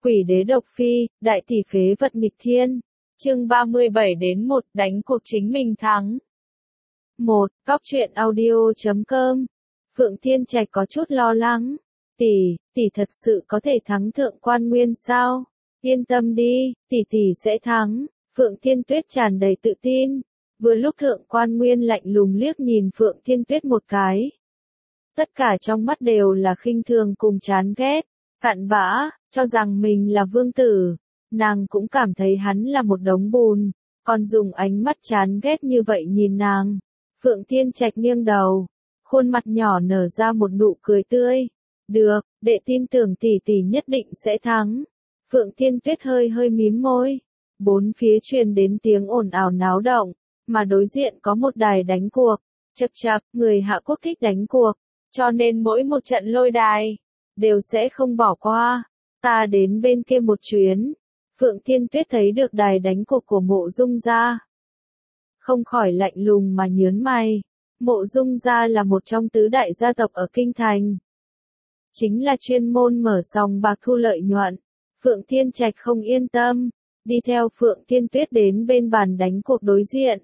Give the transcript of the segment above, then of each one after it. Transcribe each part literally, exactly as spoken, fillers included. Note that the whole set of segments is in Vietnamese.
Quỷ đế độc phi, đại tỷ phế vật nghịch thiên. Chương ba mươi bảy đến một, đánh cuộc chính mình thắng. một. Góc truyện audio chấm com. Phượng Thiên Trạch có chút lo lắng. Tỷ, tỷ thật sự có thể thắng Thượng Quan Nguyên sao? Yên tâm đi, tỷ tỷ sẽ thắng. Phượng Thiên Tuyết tràn đầy tự tin. Vừa lúc Thượng Quan Nguyên lạnh lùng liếc nhìn Phượng Thiên Tuyết một cái. Tất cả trong mắt đều là khinh thường cùng chán ghét. Cặn bã, cho rằng mình là vương tử. Nàng cũng cảm thấy hắn là một đống bùn. Còn dùng ánh mắt chán ghét như vậy nhìn nàng. Phượng Thiên Trạch nghiêng đầu. Khuôn mặt nhỏ nở ra một nụ cười tươi. Được, đệ tin tưởng tỷ tỷ nhất định sẽ thắng. Phượng Thiên Tuyết hơi hơi mím môi. Bốn phía truyền đến tiếng ồn ào náo động. Mà đối diện có một đài đánh cuộc. Chậc chậc, người Hạ Quốc thích đánh cuộc. Cho nên mỗi một trận lôi đài đều sẽ không bỏ qua. Ta đến bên kia một chuyến. Phượng Thiên Tuyết thấy được đài đánh cuộc của Mộ Dung gia. Không khỏi lạnh lùng mà nhớn mày. Mộ Dung gia là một trong tứ đại gia tộc ở Kinh Thành. Chính là chuyên môn mở sòng bạc thu lợi nhuận. Phượng Thiên Trạch không yên tâm. Đi theo Phượng Thiên Tuyết đến bên bàn đánh cuộc đối diện.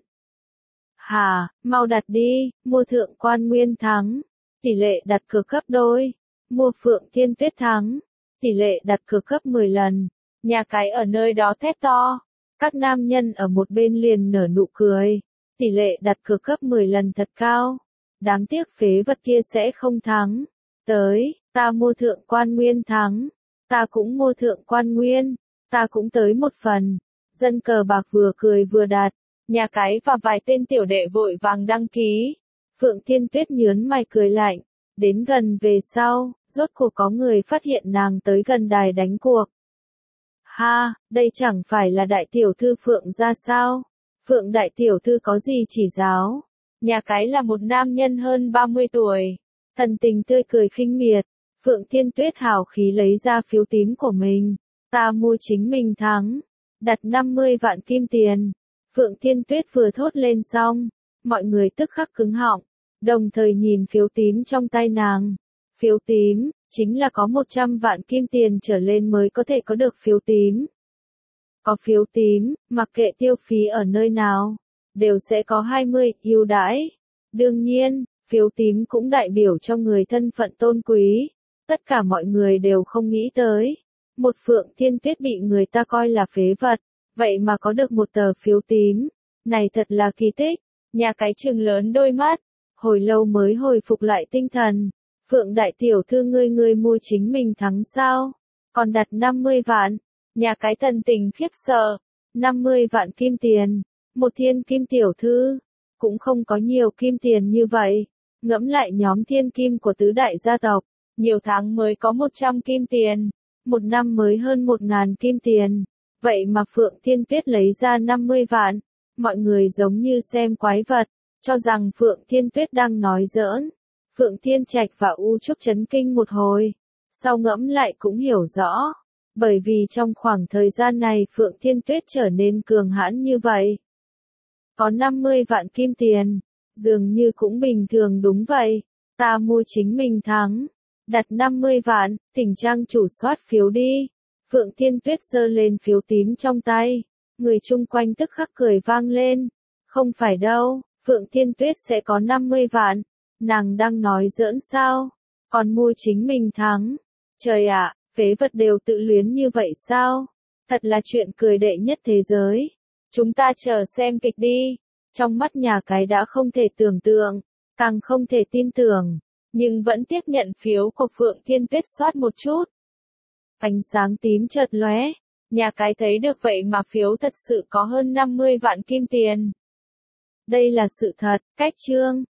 Hà, mau đặt đi, mua Thượng Quan Nguyên thắng. Tỷ lệ đặt cược gấp đôi. Mua Phượng Thiên Tuyết thắng. Tỷ lệ đặt cược gấp mười lần. Nhà cái ở nơi đó thét to. Các nam nhân ở một bên liền nở nụ cười. Tỷ lệ đặt cược gấp mười lần thật cao. Đáng tiếc phế vật kia sẽ không thắng. Tới, ta mua Thượng Quan Nguyên thắng. Ta cũng mua Thượng Quan Nguyên. Ta cũng tới một phần. Dân cờ bạc vừa cười vừa đặt. Nhà cái và vài tên tiểu đệ vội vàng đăng ký. Phượng Thiên Tuyết nhớn mày cười lạnh. Đến gần về sau, rốt cuộc có người phát hiện nàng tới gần đài đánh cuộc. Ha, đây chẳng phải là đại tiểu thư Phượng gia sao? Phượng đại tiểu thư có gì chỉ giáo? Nhà cái là một nam nhân hơn ba mươi tuổi. Thần tình tươi cười khinh miệt. Phượng Thiên Tuyết hào khí lấy ra phiếu tím của mình. Ta mua chính mình thắng. Đặt năm mươi vạn kim tiền. Phượng Thiên Tuyết vừa thốt lên xong. Mọi người tức khắc cứng họng. Đồng thời nhìn phiếu tím trong tay nàng. Phiếu tím, chính là có một trăm vạn kim tiền trở lên mới có thể có được phiếu tím. Có phiếu tím, mặc kệ tiêu phí ở nơi nào, đều sẽ có hai mươi ưu đãi. Đương nhiên, phiếu tím cũng đại biểu cho người thân phận tôn quý. Tất cả mọi người đều không nghĩ tới. Một Phượng Thiên Tuyết bị người ta coi là phế vật, vậy mà có được một tờ phiếu tím. Này thật là kỳ tích. Nhà cái trừng lớn đôi mắt. Hồi lâu mới hồi phục lại tinh thần. Phượng đại tiểu thư ngươi ngươi mua chính mình thắng sao? Còn đặt năm mươi vạn. Nhà cái thần tình khiếp sợ. năm mươi vạn kim tiền. Một thiên kim tiểu thư. Cũng không có nhiều kim tiền như vậy. Ngẫm lại nhóm thiên kim của tứ đại gia tộc. Nhiều tháng mới có một trăm kim tiền. Một năm mới hơn một ngàn kim tiền. Vậy mà Phượng Thiên Tuyết lấy ra năm mươi vạn. Mọi người giống như xem quái vật. Cho rằng Phượng Thiên Tuyết đang nói giỡn. Phượng Thiên Trạch và U Trúc chấn kinh một hồi. Sau ngẫm lại cũng hiểu rõ. Bởi vì trong khoảng thời gian này Phượng Thiên Tuyết trở nên cường hãn như vậy. Có năm mươi vạn kim tiền. Dường như cũng bình thường đúng vậy. Ta mua chính mình thắng. Đặt năm mươi vạn, thỉnh trang chủ soát phiếu đi. Phượng Thiên Tuyết giơ lên phiếu tím trong tay. Người chung quanh tức khắc cười vang lên. Không phải đâu. Phượng Thiên Tuyết sẽ có năm mươi vạn. Nàng đang nói giỡn sao? Còn mua chính mình thắng. Trời ạ, phế vật đều tự luyến như vậy sao? Thật là chuyện cười đệ nhất thế giới. Chúng ta chờ xem kịch đi. Trong mắt nhà cái đã không thể tưởng tượng, càng không thể tin tưởng, nhưng vẫn tiếp nhận phiếu của Phượng Thiên Tuyết soát một chút. Ánh sáng tím chợt lóe, nhà cái thấy được vậy mà phiếu thật sự có hơn năm mươi vạn kim tiền. Đây là sự thật, cách chương.